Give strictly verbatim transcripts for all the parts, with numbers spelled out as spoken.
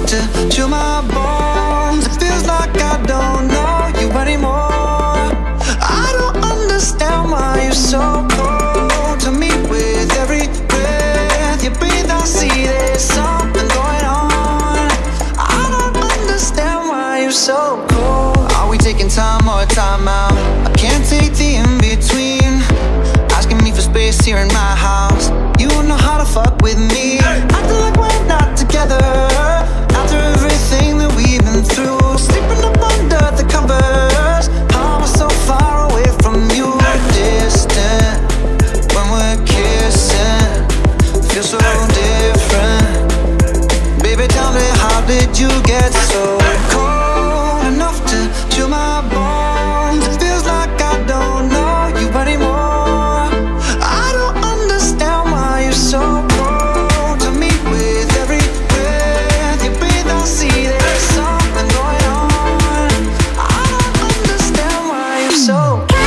to chill my bones. It feels like I don't know you anymore. I don't understand why you're so cold to me. With every breath you breathe, I see there's something going on. I don't understand why you're so cold. Are we taking time or time out? I can't take the in-between. Asking me for space here in my house. You don't know how to fuck with me. Acting like we're not together after everything that we've been through. Sleeping up under the covers. How am I so far away from you? Distant when we're kissing. Feel so different. Baby, tell me, how did you get so cold enough to chill my bones? It feels like I don't know you anymore. I don't understand why you're so cold to me. With every breath you breathe, I see there's something going on. I don't understand why you're so cold.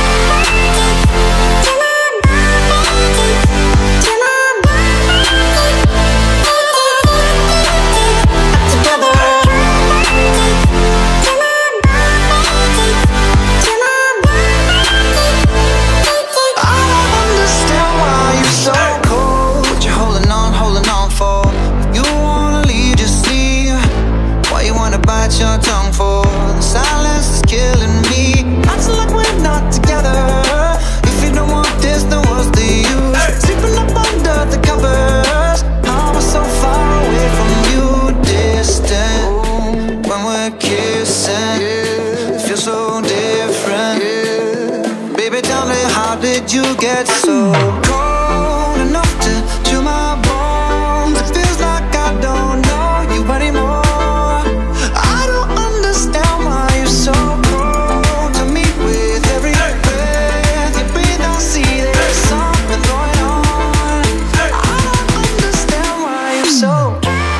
Your tongue for the silence is killing me. Acting like we're not together. If you don't want this, then what's the use? Sleeping up under the covers. How am I so far away from you? Distant when we're kissing. It feels so different. Baby, tell me, how did you get so cold enough to chill my bones? It feels like I don't know you anymore. So cold to me. With every breath you breathe, I see there's something going on. I don't understand why you're so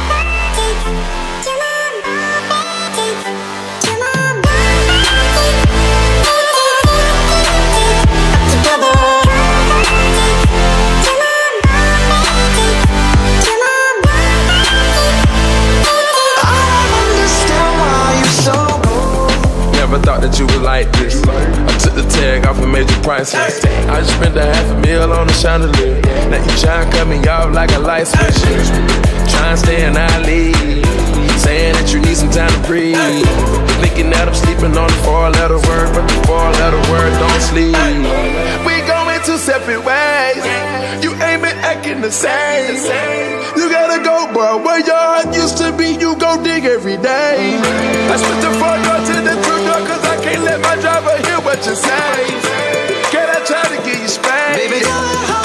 Never thought that you would like this. I took the tag off and made you priceless. I just spent a half a meal on the chandelier. Now you tryna cut me off like a light switch. Tryna stay in our league, saying that you need some time to breathe. Thinking that I'm sleeping on the four-letter word, but the four-letter word don't sleep. We going two separate ways. You ain't been acting the same. You gotta go, boy. Where your heart used to be, you go dig every day. I switched the front door to the true door, cause I can't let my driver hear what you say. Can I try to get you spanked? Baby,